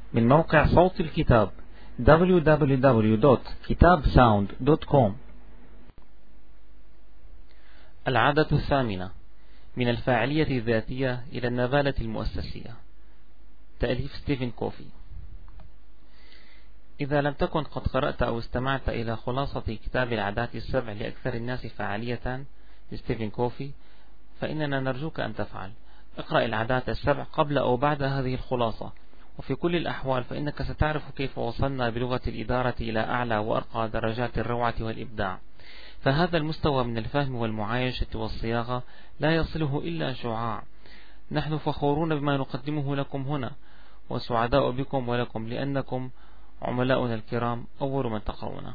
من موقع صوت الكتاب www.kitabsound.com. العادة الثامنة: من الفاعلية الذاتية إلى النبالة المؤسسية. تأليف ستيفن كوفي. إذا لم تكن قد قرأت أو استمعت إلى خلاصة كتاب العادات السبع لأكثر الناس فعالية لستيفن كوفي، فإننا نرجوك أن تفعل. اقرأ العادات السبع قبل أو بعد هذه الخلاصة، وفي كل الأحوال فإنك ستعرف كيف وصلنا بلغة الإدارة إلى أعلى وأرقى درجات الروعة والإبداع. فهذا المستوى من الفهم والمعايشة والصياغة لا يصله إلا شعاع. نحن فخورون بما نقدمه لكم هنا، وسعداء بكم ولكم، لأنكم عملاؤنا الكرام أول من تقرؤنا.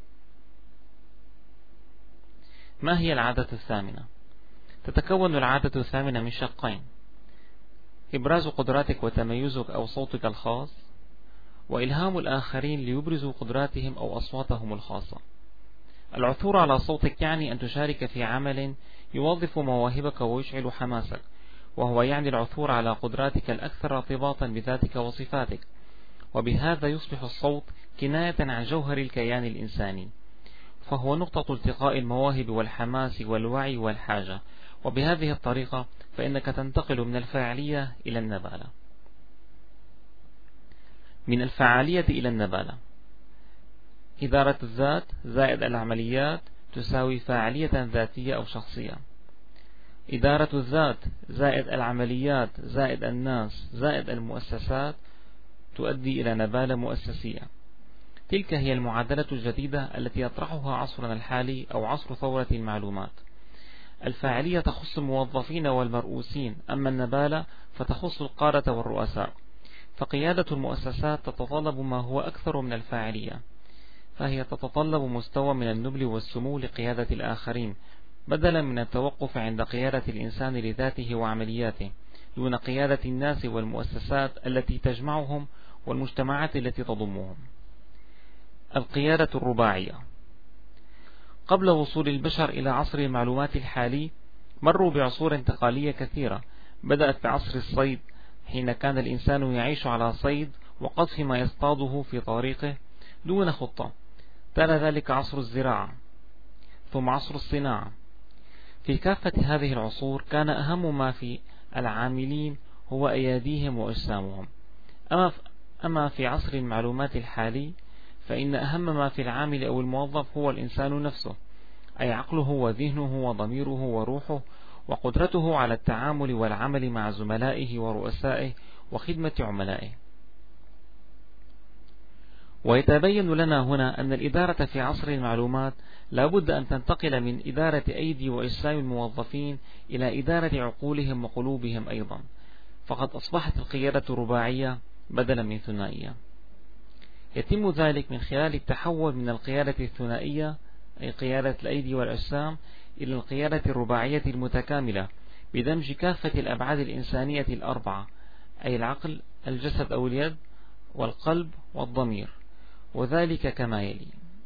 ما هي العادة الثامنة؟ تتكون العادة الثامنة من شقين: إبراز قدراتك وتميزك أو صوتك الخاص، وإلهام الآخرين ليبرزوا قدراتهم أو أصواتهم الخاصة. العثور على صوتك يعني أن تشارك في عمل يوظف مواهبك ويشعل حماسك، وهو يعني العثور على قدراتك الأكثر ارتباطا بذاتك وصفاتك، وبهذا يصبح الصوت كناية عن جوهر الكيان الإنساني، فهو نقطة التقاء المواهب والحماس والوعي والحاجة، وبهذه الطريقة فإنك تنتقل من الفاعلية إلى النبالة. من الفعالية إلى النبالة: إدارة الذات زائد العمليات تساوي فاعلية ذاتية أو شخصية. إدارة الذات زائد العمليات زائد الناس زائد المؤسسات تؤدي إلى نبالة مؤسسية. تلك هي المعادلة الجديدة التي يطرحها عصرنا الحالي أو عصر ثورة المعلومات. الفاعلية تخص الموظفين والمرؤوسين، أما النبالة فتخص القادة والرؤساء. فقيادة المؤسسات تتطلب ما هو أكثر من الفاعلية، فهي تتطلب مستوى من النبل والسمو لقيادة الآخرين، بدلا من التوقف عند قيادة الإنسان لذاته وعملياته، دون قيادة الناس والمؤسسات التي تجمعهم والمجتمعات التي تضمهم. القيادة الرباعية: قبل وصول البشر إلى عصر المعلومات الحالي مروا بعصور انتقالية كثيرة. بدأت بعصر الصيد، حين كان الإنسان يعيش على صيد وقذف ما يصطاده في طريقه دون خطة. تلا ذلك عصر الزراعة، ثم عصر الصناعة. في كافة هذه العصور كان أهم ما في العاملين هو أياديهم وأجسامهم. أما في عصر المعلومات الحالي فإن أهم ما في العامل أو الموظف هو الإنسان نفسه، أي عقله وذهنه وضميره وروحه وقدرته على التعامل والعمل مع زملائه ورؤسائه وخدمة عملائه. ويتبين لنا هنا أن الإدارة في عصر المعلومات لا بد أن تنتقل من إدارة أيدي وأجسام الموظفين إلى إدارة عقولهم وقلوبهم أيضا، فقد أصبحت القيادة رباعية بدلا من ثنائية. يتم ذلك من خلال التحول من القيادة الثنائية، أي قيادة الأيدي والأجسام، إلى القيادة الرباعية المتكاملة بدمج كافة الأبعاد الإنسانية الأربعة، أي العقل، الجسد أو اليد، والقلب والضمير، وذلك كما يلي.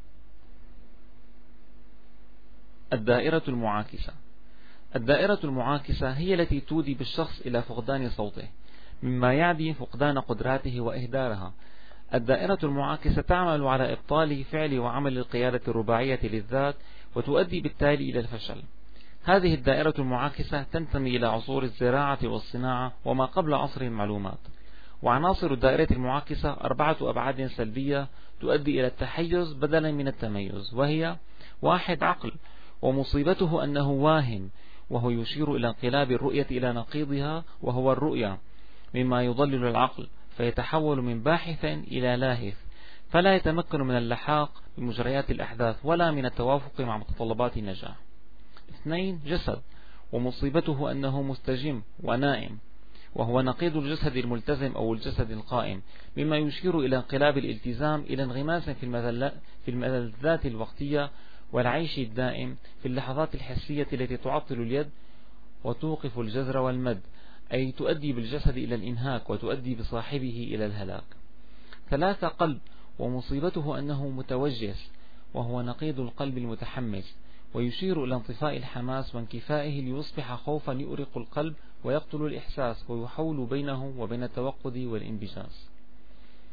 الدائرة المعاكسة: الدائرة المعاكسة هي التي تودي بالشخص إلى فقدان صوته، مما يعني فقدان قدراته وإهدارها. الدائرة المعاكسة تعمل على إبطال فعل وعمل القيادة الرباعية للذات، وتؤدي بالتالي إلى الفشل. هذه الدائرة المعاكسة تنتمي إلى عصور الزراعة والصناعة وما قبل عصر المعلومات. وعناصر الدائرة المعاكسة 4 أبعاد سلبية تؤدي إلى التحيز بدلا من التميز، وهي: 1. عقل، ومصيبته أنه واهم، وهو يشير إلى انقلاب الرؤية إلى نقيضها وهو الرؤية، مما يضلل العقل فيتحول من باحث إلى لاهث، فلا يتمكن من اللحاق بمجريات الأحداث ولا من التوافق مع متطلبات النجاح. 2. جسد، ومصيبته أنه مستجم ونائم، وهو نقيض الجسد الملتزم أو الجسد القائم، مما يشير إلى انقلاب الالتزام إلى انغماس في الملذات الوقتية والعيش الدائم في اللحظات الحسية التي تعطل اليد وتوقف الجزر والمد، أي تؤدي بالجسد إلى الإنهاك وتؤدي بصاحبه إلى الهلاك. 3. قلب، ومصيبته أنه متوجس، وهو نقيض القلب المتحمس، ويشير إلى انطفاء الحماس وانكفائه ليصبح خوفا يؤرق القلب ويقتل الإحساس ويحول بينه وبين التوقد والانبجاس.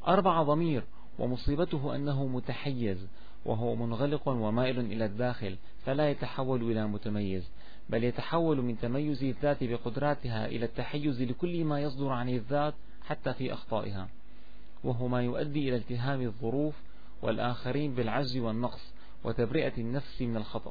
4 ضمير، ومصيبته أنه متحيز، وهو منغلق ومائل إلى الداخل، فلا يتحول إلى متميز، بل يتحول من تميز الذات بقدراتها إلى التحيز لكل ما يصدر عن الذات حتى في أخطائها، وهو ما يؤدي إلى التهام الظروف والآخرين بالعجز والنقص وتبرئة النفس من الخطأ.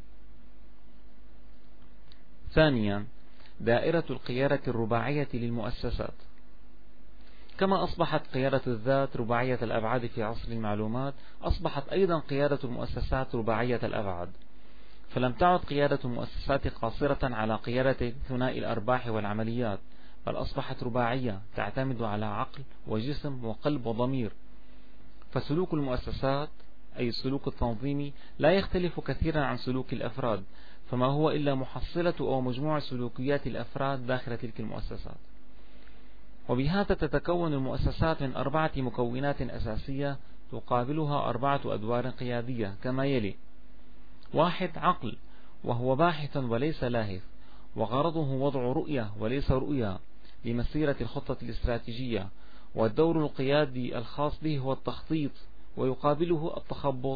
ثانيا، دائرة القيادة الرباعية للمؤسسات. كما أصبحت قيادة الذات رباعية الأبعاد في عصر المعلومات، أصبحت أيضا قيادة المؤسسات رباعية الأبعاد، فلم تعد قيادة المؤسسات قاصرة على قيادة ثنائي الأرباح والعمليات، بل أصبحت رباعية تعتمد على عقل وجسم وقلب وضمير. فسلوك المؤسسات أي السلوك التنظيمي لا يختلف كثيرا عن سلوك الأفراد، فما هو إلا محصلة أو مجموع سلوكيات الأفراد داخل تلك المؤسسات. وبهذا تتكون المؤسسات من 4 مكونات أساسية تقابلها 4 أدوار قيادية كما يلي: 1. عقل، وهو باحث وليس لاهث، وغرضه وضع رؤية وليس رؤيا لمسيرة الخطة الاستراتيجية، والدور القيادي الخاص به هو التخطيط ويقابله التخبط.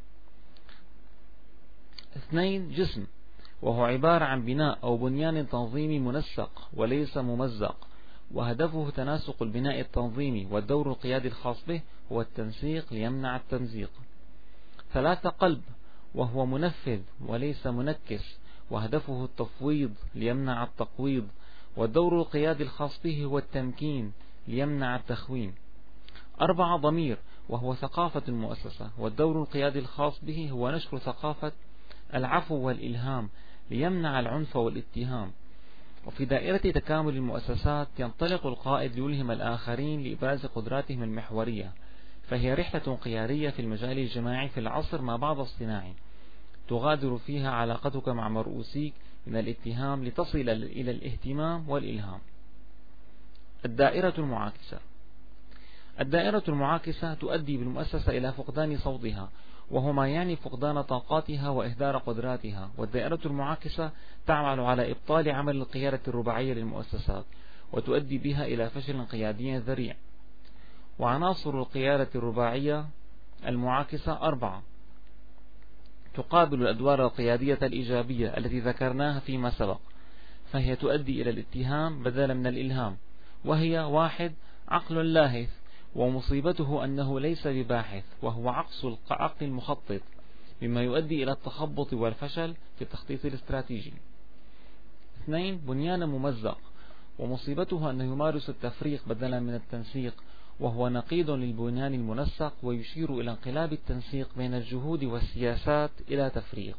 2. جسم، وهو عبارة عن بناء أو بنيان تنظيمي منسق وليس ممزق، وهدفه تناسق البناء التنظيمي، والدور القيادي الخاص به هو التنسيق ليمنع التمزيق. 3. قلب، وهو منفذ وليس منكس، وهدفه التفويض ليمنع التقويض، والدور القيادي الخاص به هو التمكين ليمنع التخوين. 4. ضمير، وهو ثقافة المؤسسة، والدور القيادي الخاص به هو نشر ثقافة العفو والإلهام ليمنع العنف والاتهام. وفي دائرة تكامل المؤسسات ينطلق القائد ليلهم الآخرين لإبراز قدراتهم المحورية، فهي رحلة قيادية في المجال الجماعي في العصر ما بعد الصناعي، تغادر فيها علاقتك مع مرؤوسيك من الاتهام لتصل إلى الاهتمام والإلهام. الدائرة المعاكسة. الدائرة المعاكسة تؤدي بالمؤسسة إلى فقدان صوتها، وهو ما يعني فقدان طاقاتها وإهدار قدراتها. والدائرة المعاكسة تعمل على إبطال عمل القيادة الرباعية للمؤسسات، وتؤدي بها إلى فشل قيادي ذريع. وعناصر القيادة الرباعية المعاكسة 4: تقابل الأدوار القيادية الإيجابية التي ذكرناها فيما سبق، فهي تؤدي إلى الاتهام بدلا من الإلهام، وهي 1. عقل لاهث، ومصيبته أنه ليس بباحث، وهو عكس العقل المخطط، مما يؤدي إلى التخبط والفشل في التخطيط الاستراتيجي. 2. بنيان ممزق، ومصيبته أنه يمارس التفريق بدلا من التنسيق، وهو نقيض للبنيان المنسق، ويشير إلى انقلاب التنسيق بين الجهود والسياسات إلى تفريق.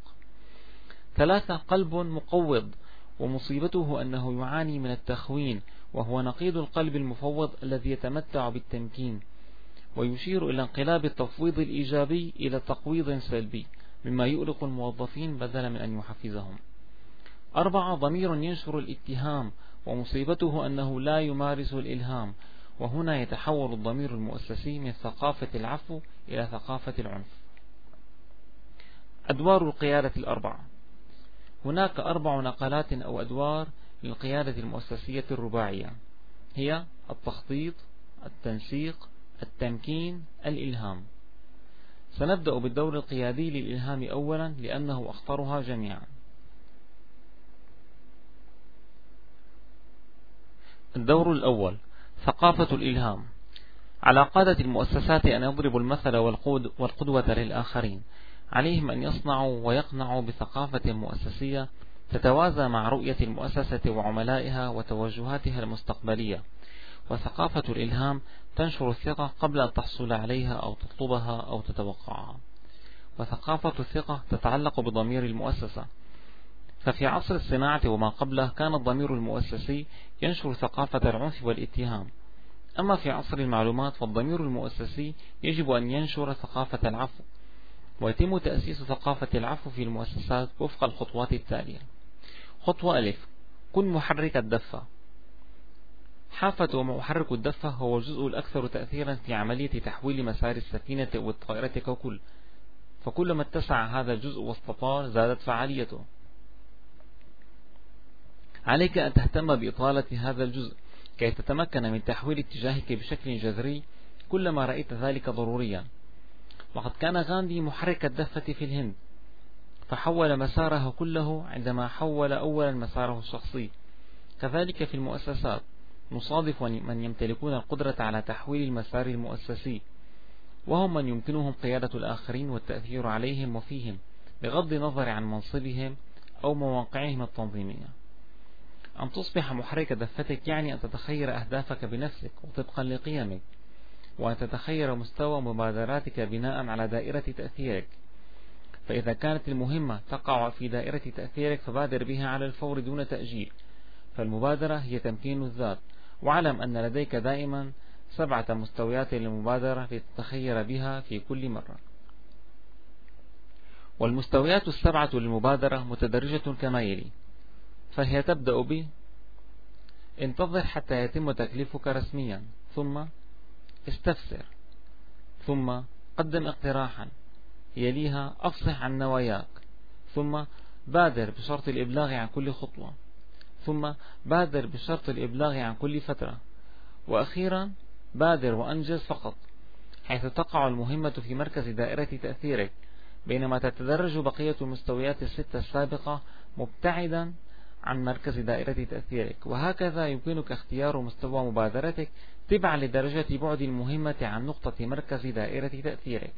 3. قلب مقوض، ومصيبته أنه يعاني من التخوين، وهو نقيض القلب المفوض الذي يتمتع بالتمكين، ويشير إلى انقلاب التفويض الإيجابي إلى تقويض سلبي، مما يؤلق الموظفين بدلا من أن يحفزهم. 4. ضمير ينشر الاتهام، ومصيبته أنه لا يمارس الإلهام، وهنا يتحول الضمير المؤسسي من ثقافة العفو إلى ثقافة العنف. أدوار القيادة 4. هناك 4 نقلات أو أدوار للقيادة المؤسسية الرباعية، هي التخطيط، التنسيق، التمكين، الإلهام. سنبدأ بالدور القيادي للإلهام أولا لأنه أخطرها جميعا. الدور الأول: ثقافة الإلهام. على قادة المؤسسات أن يضربوا المثل والقدوة للآخرين، عليهم أن يصنعوا ويقنعوا بثقافة مؤسسية تتوازى مع رؤية المؤسسة وعملائها وتوجهاتها المستقبلية. وثقافة الإلهام تنشر الثقة قبل أن تحصل عليها أو تطلبها أو تتوقعها. وثقافة الثقة تتعلق بضمير المؤسسة، ففي عصر الصناعة وما قبله كان الضمير المؤسسي ينشر ثقافة العنف والاتهام، أما في عصر المعلومات فالضمير المؤسسي يجب أن ينشر ثقافة العفو. ويتم تأسيس ثقافة العفو في المؤسسات وفق الخطوات التالية. خطوة ألف: كن محرك الدفة. حافة ومحرك الدفة هو الجزء الأكثر تأثيرا في عملية تحويل مسار السفينة والطائرة ككل، فكلما اتسع هذا الجزء واستطال زادت فعاليته. عليك أن تهتم بإطالة هذا الجزء كي تتمكن من تحويل اتجاهك بشكل جذري كلما رأيت ذلك ضروريا. وقد كان غاندي محرك الدفة في الهند، فحول مساره كله عندما حول أولا مساره الشخصي. كذلك في المؤسسات نصادف من يمتلكون القدرة على تحويل المسار المؤسسي، وهم من يمكنهم قيادة الآخرين والتأثير عليهم وفيهم بغض النظر عن منصبهم أو مواقعهم التنظيمية. أن تصبح محرك دفتك يعني أن تتخير أهدافك بنفسك وطبقا لقيمك، وأن تتخير مستوى مبادراتك بناء على دائرة تأثيرك. فإذا كانت المهمة تقع في دائرة تأثيرك فبادر بها على الفور دون تأجيل، فالمبادرة هي تمكين الذات. واعلم أن لديك دائما 7 مستويات للمبادرة لتتخير بها في كل مرة. والمستويات 7 للمبادرة متدرجة كما يلي. فهي تبدأ ب: انتظر حتى يتم تكليفك رسميا، ثم استفسر، ثم قدم اقتراحا، يليها أفصح عن نواياك، ثم بادر بشرط الإبلاغ عن كل خطوة، ثم بادر بشرط الإبلاغ عن كل فترة، وأخيرا بادر وأنجز فقط، حيث تقع المهمة في مركز دائرة تأثيرك، بينما تتدرج بقية المستويات 6 السابقة مبتعدا عن مركز دائرة تأثيرك. وهكذا يمكنك اختيار مستوى مبادرتك تبعا لدرجة بعد المهمة عن نقطة مركز دائرة تأثيرك.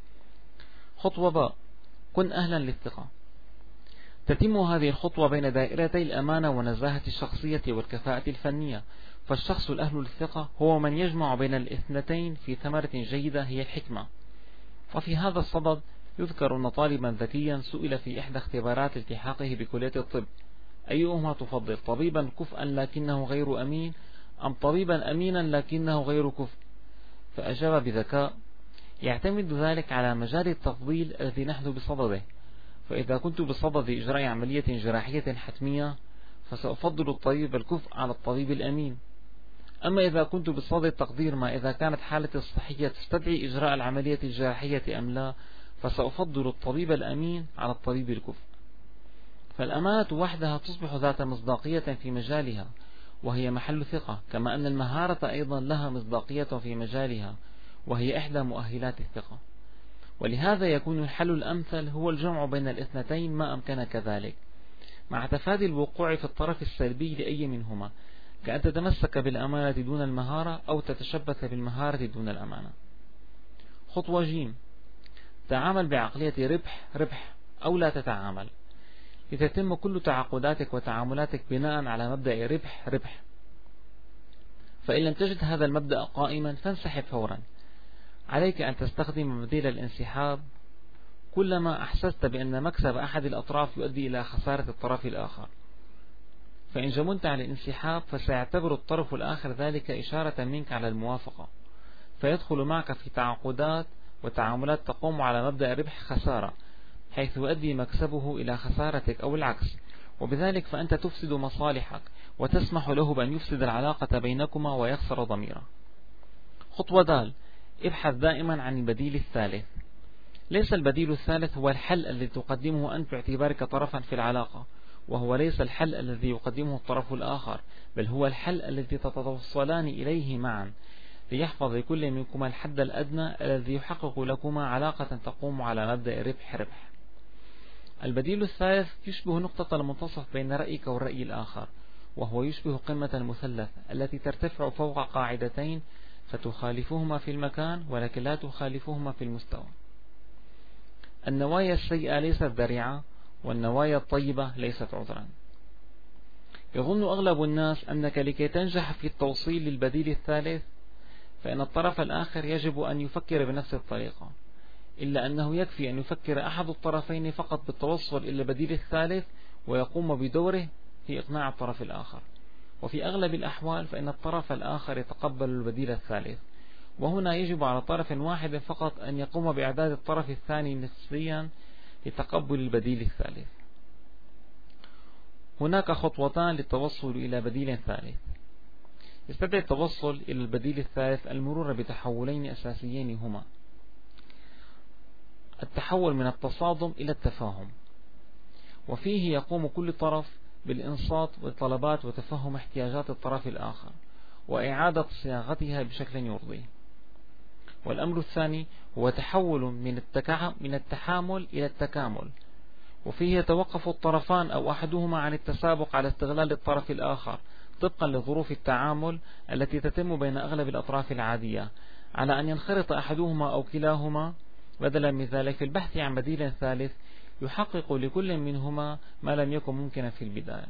خطوة باء: كن أهلا للثقة. تتم هذه الخطوة بين دائرتي الأمانة ونزاهة الشخصية والكفاءة الفنية. فالشخص الأهل للثقة هو من يجمع بين الاثنتين في ثمرة جيدة هي الحكمة. وفي هذا الصدد يذكر أن طالبا ذكيا سئل في إحدى اختبارات التحاقه بكلية الطب: أيهما تفضل، طبيبا كفءا لكنه غير أمين، أم طبيبا أمينا لكنه غير كفء؟ فأجاب بذكاء: يعتمد ذلك على مجال التفضيل الذي نحن بصدده. فإذا كنت بصدد إجراء عملية جراحية حتمية فسأفضل الطبيب الكفء على الطبيب الأمين. أما إذا كنت بصدد تقدير ما إذا كانت حالتي الصحية تستدعي إجراء العملية الجراحية أم لا، فسأفضل الطبيب الأمين على الطبيب الكفء. فالأمانة وحدها تصبح ذات مصداقية في مجالها، وهي محل ثقة، كما أن المهارة أيضا لها مصداقية في مجالها، وهي إحدى مؤهلات الثقة. ولهذا يكون الحل الأمثل هو الجمع بين الاثنتين ما أمكن كذلك، مع تفادي الوقوع في الطرف السلبي لأي منهما، كأن تتمسك بالأمانة دون المهارة أو تتشبث بالمهارة دون الأمانة. خطوة ج: تعامل بعقلية ربح ربح أو لا تتعامل. لتتم كل تعاقداتك وتعاملاتك بناء على مبدأ ربح ربح. فإن لم تجد هذا المبدأ قائما فانسحب فورا. عليك أن تستخدم بديل الانسحاب كلما أحسست بأن مكسب أحد الأطراف يؤدي إلى خسارة الطرف الآخر. فإن جملت على الانسحاب فسيعتبر الطرف الآخر ذلك إشارة منك على الموافقة، فيدخل معك في تعاقدات وتعاملات تقوم على مبدأ ربح خسارة، حيث يؤدي مكسبه إلى خسارتك أو العكس، وبذلك فأنت تفسد مصالحك وتسمح له بأن يفسد العلاقة بينكما ويخسر ضميره. خطوة د: ابحث دائما عن البديل الثالث. ليس البديل الثالث هو الحل الذي تقدمه أنت باعتبارك طرفا في العلاقة، وهو ليس الحل الذي يقدمه الطرف الآخر، بل هو الحل الذي تتوصلان إليه معا، ليحفظ لكل منكما الحد الأدنى الذي يحقق لكما علاقة تقوم على مبدأ ربح ربح. البديل الثالث يشبه نقطة المنتصف بين رأيك والرأي الآخر، وهو يشبه قمة المثلث التي ترتفع فوق قاعدتين فتخالفهما في المكان ولكن لا تخالفهما في المستوى. النوايا السيئة ليست ذريعة، والنوايا الطيبة ليست عذرا. يظن أغلب الناس أنك لكي تنجح في التوصيل للبديل الثالث فإن الطرف الآخر يجب أن يفكر بنفس الطريقة، إلا أنه يكفي أن يفكر أحد الطرفين فقط بالتوصل إلى البديل الثالث ويقوم بدوره في إقناع الطرف الآخر. وفي أغلب الأحوال فإن الطرف الآخر يتقبل البديل الثالث، وهنا يجب على طرف واحد فقط أن يقوم بإعداد الطرف الثاني نفسيا لتقبل البديل الثالث. هناك خطوتان للتوصل إلى بديل ثالث. يستدعي التوصل إلى البديل الثالث المرور بتحولين أساسيين هما: التحول من التصادم إلى التفاهم، وفيه يقوم كل طرف بالإنصات والطلبات وتفهم احتياجات الطرف الآخر وإعادة صياغتها بشكل يرضيه. والأمر الثاني هو تحول من التحامل إلى التكامل، وفيه يتوقف الطرفان أو أحدهما عن التسابق على استغلال الطرف الآخر طبقا لظروف التعامل التي تتم بين أغلب الأطراف العادية، على أن ينخرط أحدهما أو كلاهما بدلا من ذلك في البحث عن بديل ثالث يحقق لكل منهما ما لم يكن ممكنا في البداية.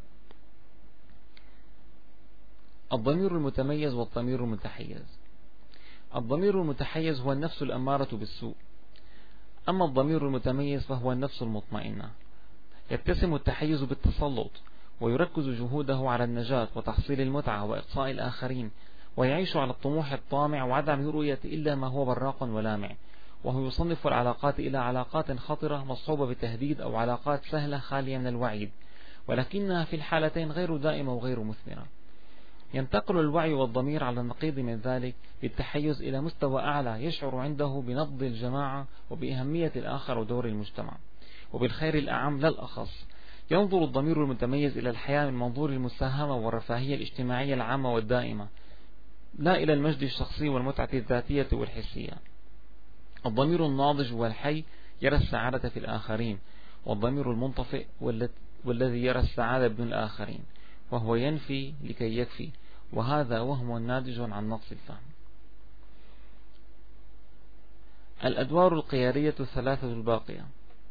الضمير المتميز والضمير المتحيز. الضمير المتحيز هو النفس الأمارة بالسوء، أما الضمير المتميز فهو النفس المطمئنة. يتسم التحيز بالتسلط، ويركز جهوده على النجاة وتحصيل المتعة وإقصاء الآخرين، ويعيش على الطموح الطامع وعدم رؤية إلا ما هو براق ولامع، وهو يصنف العلاقات إلى علاقات خطرة مصحوبة بتهديد أو علاقات سهلة خالية من الوعيد، ولكنها في الحالتين غير دائمة وغير مثمرة. ينتقل الوعي والضمير على النقيض من ذلك بالتحيز إلى مستوى أعلى يشعر عنده بنبض الجماعة وبأهمية الآخر ودور المجتمع وبالخير الأعم لا الأخص. ينظر الضمير المتميز إلى الحياة من منظور المساهمة والرفاهية الاجتماعية العامة والدائمة، لا إلى المجد الشخصي والمتعة الذاتية والحسية. الضمير الناضج والحي يرى السعادة في الآخرين، والضمير المنطفئ والذي يرى السعادة بدون الآخرين، وهو ينفي لكي يكفي، وهذا وهم ناتج عن نقص الفهم. الأدوار القيادية الثلاثة الباقية.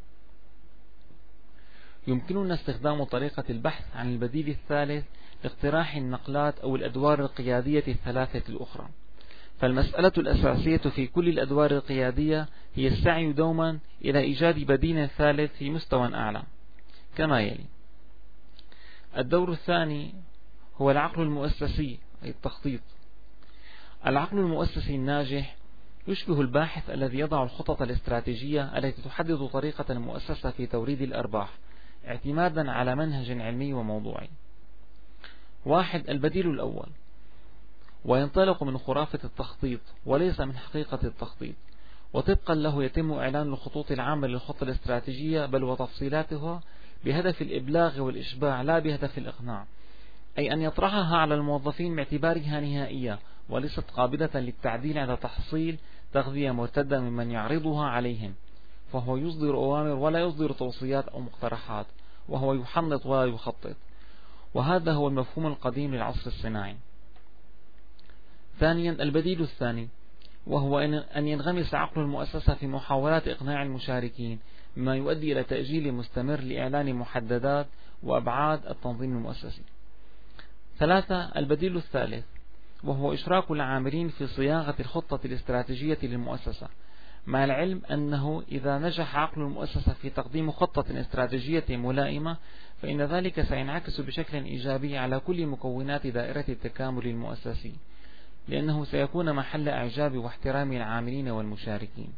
يمكننا استخدام طريقة البحث عن البديل الثالث لاقتراح النقلات أو الأدوار القيادية الثلاثة الأخرى. فالمسألة الأساسية في كل الأدوار القيادية هي السعي دوما إلى إيجاد بديل ثالث في مستوى أعلى كما يلي. الدور الثاني هو العقل المؤسسي أي التخطيط. العقل المؤسسي الناجح يشبه الباحث الذي يضع الخطط الاستراتيجية التي تحدد طريقة المؤسسة في توريد الأرباح اعتمادا على منهج علمي وموضوعي. 1. البديل الأول، وينطلق من خرافة التخطيط وليس من حقيقة التخطيط، وطبقا له يتم إعلان الخطوط العامة للخطة الاستراتيجية بل وتفصيلاتها بهدف الإبلاغ والإشباع لا بهدف الإقناع، أي أن يطرحها على الموظفين باعتبارها نهائية وليست قابلة للتعديل عند تحصيل تغذية مرتدة ممن يعرضها عليهم، فهو يصدر أوامر ولا يصدر توصيات أو مقترحات، وهو يحنط ولا يخطط، وهذا هو المفهوم القديم للعصر الصناعي. 2. البديل الثاني، وهو أن ينغمس عقل المؤسسة في محاولات إقناع المشاركين مما يؤدي إلى تأجيل مستمر لإعلان محددات وأبعاد التنظيم المؤسسي. 3. البديل الثالث، وهو إشراك العاملين في صياغة الخطة الاستراتيجية للمؤسسة، مع العلم أنه إذا نجح عقل المؤسسة في تقديم خطة استراتيجية ملائمة فإن ذلك سينعكس بشكل إيجابي على كل مكونات دائرة التكامل المؤسسي، لأنه سيكون محل إعجاب واحترام العاملين والمشاركين.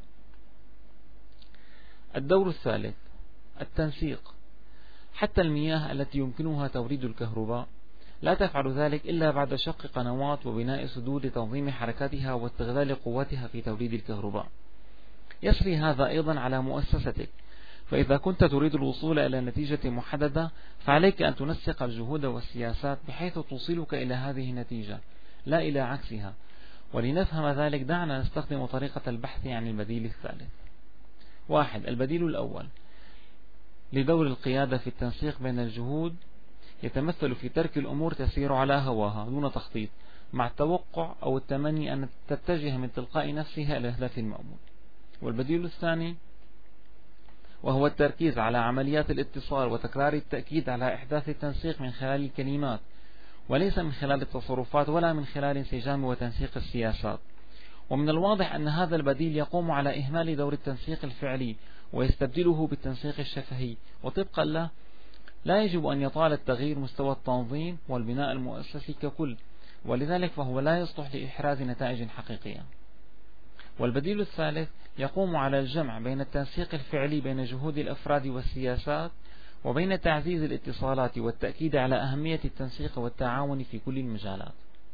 الدور الثالث، التنسيق. حتى المياه التي يمكنها توريد الكهرباء لا تفعل ذلك إلا بعد شق قنوات وبناء سدود لتنظيم حركاتها واستغلال قوتها في توليد الكهرباء. يسري هذا أيضا على مؤسستك، فإذا كنت تريد الوصول إلى نتيجة محددة فعليك أن تنسق الجهود والسياسات بحيث توصلك إلى هذه النتيجة لا إلى عكسها. ولنفهم ذلك دعنا نستخدم طريقة البحث عن البديل الثالث. 1. البديل الأول لدور القيادة في التنسيق بين الجهود يتمثل في ترك الأمور تسير على هواها دون تخطيط، مع التوقع أو التمني أن تتجه من تلقاء نفسها إلى الهدف المأمول. والبديل الثاني وهو التركيز على عمليات الاتصال وتكرار التأكيد على إحداث التنسيق من خلال الكلمات وليس من خلال التصرفات ولا من خلال انسجام وتنسيق السياسات. ومن الواضح أن هذا البديل يقوم على إهمال دور التنسيق الفعلي ويستبدله بالتنسيق الشفهي، وطبقا له لا يجب أن يطال تغيير مستوى التنظيم والبناء المؤسسي ككل، ولذلك فهو لا يصلح لإحراز نتائج حقيقية. والبديل الثالث يقوم على الجمع بين التنسيق الفعلي بين جهود الأفراد والسياسات وبين تعزيز الاتصالات والتأكيد على أهمية التنسيق والتعاون في كل المجالات.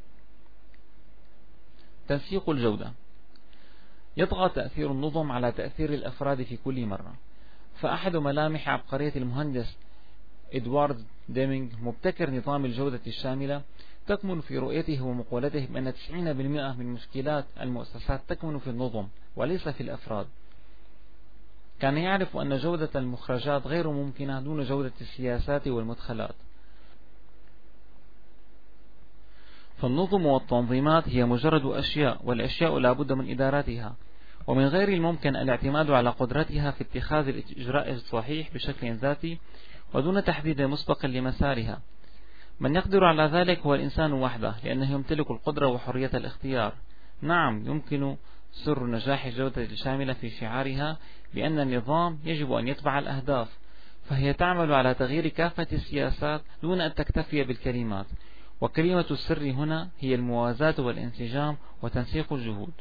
تنسيق الجودة. يطغى تأثير النظم على تأثير الأفراد في كل مرة، فأحد ملامح عبقرية المهندس إدوارد ديمينغ مبتكر نظام الجودة الشاملة تكمن في رؤيته ومقولته بأن 90% من مشكلات المؤسسات تكمن في النظم وليس في الأفراد. كان يعرف أن جودة المخرجات غير ممكنة دون جودة السياسات والمدخلات. فالنظم والتنظيمات هي مجرد أشياء، والأشياء لا بد من إدارتها، ومن غير الممكن الاعتماد على قدرتها في اتخاذ الإجراء الصحيح بشكل ذاتي ودون تحديد مسبق لمسارها. من يقدر على ذلك هو الإنسان وحده، لأنه يمتلك القدرة وحرية الاختيار. نعم، يمكن سر نجاح الجودة الشاملة في شعارها بأن النظام يجب أن يتبع الأهداف، فهي تعمل على تغيير كافة السياسات دون أن تكتفي بالكلمات، وكلمة السر هنا هي الموازاة والانسجام وتنسيق الجهود.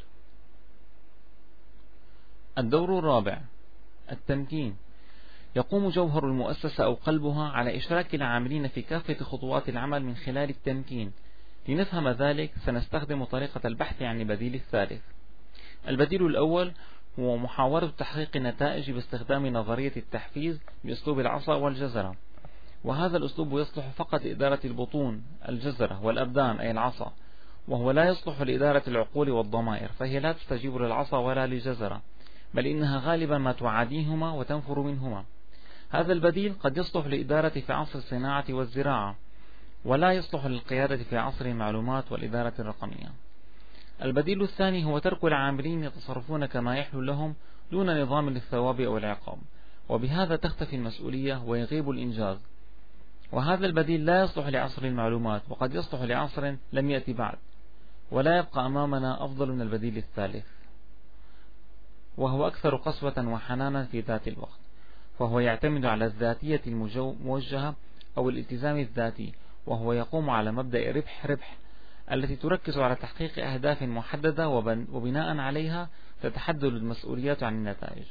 الدور الرابع: التمكين. يقوم جوهر المؤسسة أو قلبها على إشراك العاملين في كافة خطوات العمل من خلال التمكين. لنفهم ذلك سنستخدم طريقة البحث عن البديل الثالث. البديل الأول هو محاولة تحقيق النتائج باستخدام نظرية التحفيز بأسلوب العصا والجزرة، وهذا الأسلوب يصلح فقط لإدارة البطون الجزرة والأبدان أي العصا، وهو لا يصلح لإدارة العقول والضمائر، فهي لا تستجيب للعصا ولا للجزرة، بل إنها غالبا ما تعاديهما وتنفر منهما. هذا البديل قد يصلح لإدارة في عصر الصناعة والزراعة، ولا يصلح للقيادة في عصر المعلومات والإدارة الرقمية. البديل الثاني هو ترك العاملين يتصرفون كما يحلو لهم دون نظام للثواب أو العقاب، وبهذا تختفي المسؤولية ويغيب الإنجاز. وهذا البديل لا يصلح لعصر المعلومات، وقد يصلح لعصر لم يأتي بعد، ولا يبقى أمامنا أفضل من البديل الثالث، وهو أكثر قسوة وحنانا في ذات الوقت، فهو يعتمد على الذاتية الموجهة أو الالتزام الذاتي، وهو يقوم على مبدأ ربح ربح التي تركز على تحقيق أهداف محددة وبناء عليها تتحدد المسؤوليات عن النتائج.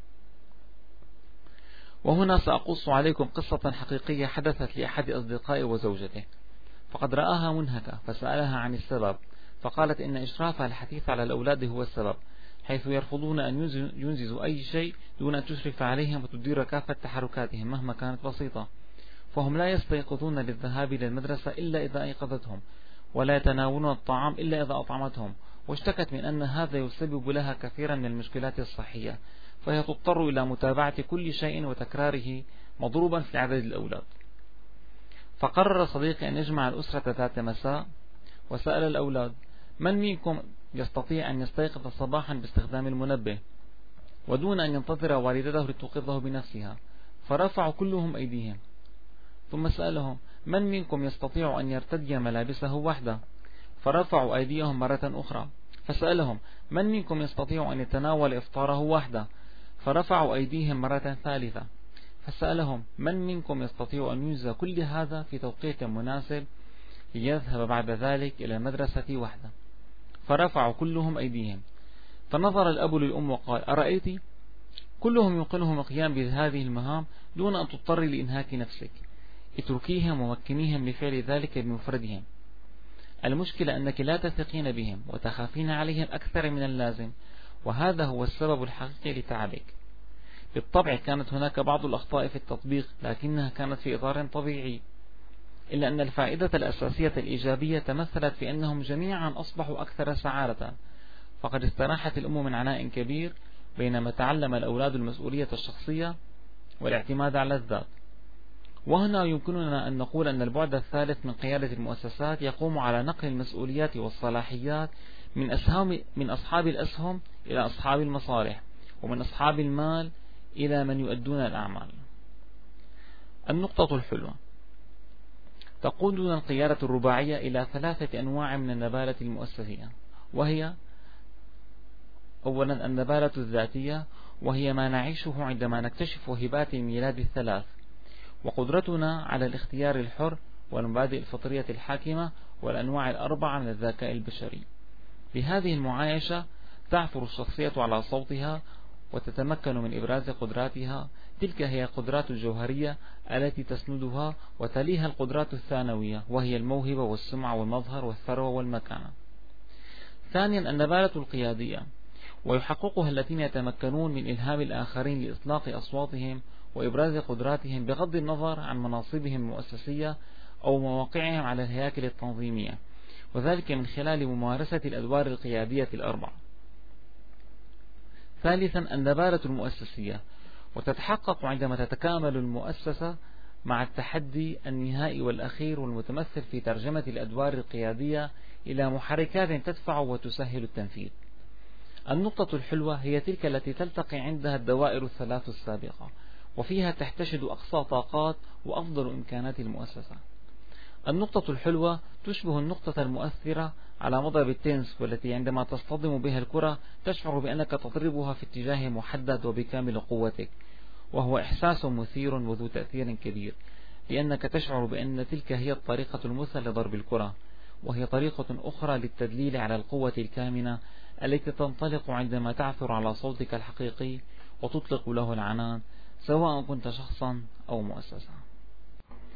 وهنا سأقص عليكم قصة حقيقية حدثت لأحد أصدقائي وزوجته، فقد رآها منهكة فسألها عن السبب، فقالت إن إشرافها الحثيث على الأولاد هو السبب، حيث يرفضون أن ينجزوا أي شيء دون أن تشرف عليهم وتدير كافة تحركاتهم مهما كانت بسيطة، فهم لا يستيقظون للذهاب إلى المدرسة إلا إذا أيقظتهم، ولا يتناولون الطعام إلا إذا أطعمتهم، واشتكت من أن هذا يسبب لها كثيرا من المشكلات الصحية، فهي تضطر إلى متابعة كل شيء وتكراره مضروبا في عدد الأولاد. فقرر صديقي أن يجمع الأسرة ذات مساء وسأل الأولاد: من منكم يستطيع أن يستيقظ صباحا باستخدام المنبه ودون أن ينتظر والدته لتوقظه بنفسها؟ فرفعوا كلهم أيديهم. ثم سألهم: من منكم يستطيع أن يرتدي ملابسه وحده؟ فرفعوا أيديهم مرة أخرى. فسألهم: من منكم يستطيع أن يتناول إفطاره وحده؟ فرفعوا أيديهم مرة ثالثة. فسألهم: من منكم يستطيع أن ينجز كل هذا في توقيت مناسب ليذهب بعد ذلك إلى المدرسة وحده؟ فرفعوا كلهم أيديهم. فنظر الأب للأم وقال: أرأيت؟ كلهم يمكنهم القيام بهذه المهام دون أن تضطري لإنهاك نفسك، اتركيهم ومكنيهم لفعل ذلك بمفردهم. المشكلة أنك لا تثقين بهم وتخافين عليهم أكثر من اللازم، وهذا هو السبب الحقيقي لتعبك. بالطبع كانت هناك بعض الأخطاء في التطبيق، لكنها كانت في إطار طبيعي، إلا أن الفائدة الأساسية الإيجابية تمثلت في أنهم جميعا أصبحوا أكثر سعادة، فقد استراحت الأم من عناء كبير بينما تعلم الأولاد المسؤولية الشخصية والاعتماد على الذات. وهنا يمكننا أن نقول أن البعد الثالث من قيادة المؤسسات يقوم على نقل المسؤوليات والصلاحيات من أصحاب الأسهم إلى أصحاب المصالح، ومن أصحاب المال إلى من يؤدون الأعمال. النقطة الحلوة: تقودنا القيادة الرباعية إلى 3 أنواع من النبالة المؤسسية، وهي: أولا النبالة الذاتية، وهي ما نعيشه عندما نكتشف هبات الميلاد 3 وقدرتنا على الاختيار الحر والمبادئ الفطرية الحاكمة والأنواع 4 من الذكاء البشري. بهذه المعايشة تعثر الشخصية على صوتها وتتمكن من إبراز قدراتها. تلك هي القدرات الجوهرية التي تسندها، وتليها القدرات الثانوية وهي الموهبة والسمعة والمظهر والثروة والمكانة. ثانيا النبالة القيادية، ويحققها الذين يتمكنون من إلهام الآخرين لإطلاق أصواتهم وإبراز قدراتهم بغض النظر عن مناصبهم المؤسسية أو مواقعهم على الهياكل التنظيمية، وذلك من خلال ممارسة الأدوار القيادية الأربعة. ثالثا النبالة المؤسسية، وتتحقق عندما تتكامل المؤسسة مع التحدي النهائي والأخير والمتمثل في ترجمة الأدوار القيادية إلى محركات تدفع وتسهل التنفيذ. النقطة الحلوة هي تلك التي تلتقي عندها الدوائر الثلاث السابقة، وفيها تحتشد أقصى طاقات وأفضل إمكانات المؤسسة. النقطة الحلوة تشبه النقطة المؤثرة على مضرب التنس، والتي عندما تصطدم بها الكرة تشعر بأنك تضربها في اتجاه محدد وبكامل قوتك، وهو إحساس مثير وذو تأثير كبير، لأنك تشعر بأن تلك هي الطريقة المثلى لضرب الكرة، وهي طريقة أخرى للتدليل على القوة الكامنة التي تنطلق عندما تعثر على صوتك الحقيقي وتطلق له العنان، سواء كنت شخصا أو مؤسسة.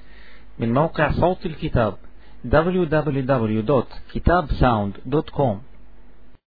من موقع صوت الكتاب www.kitabsound.com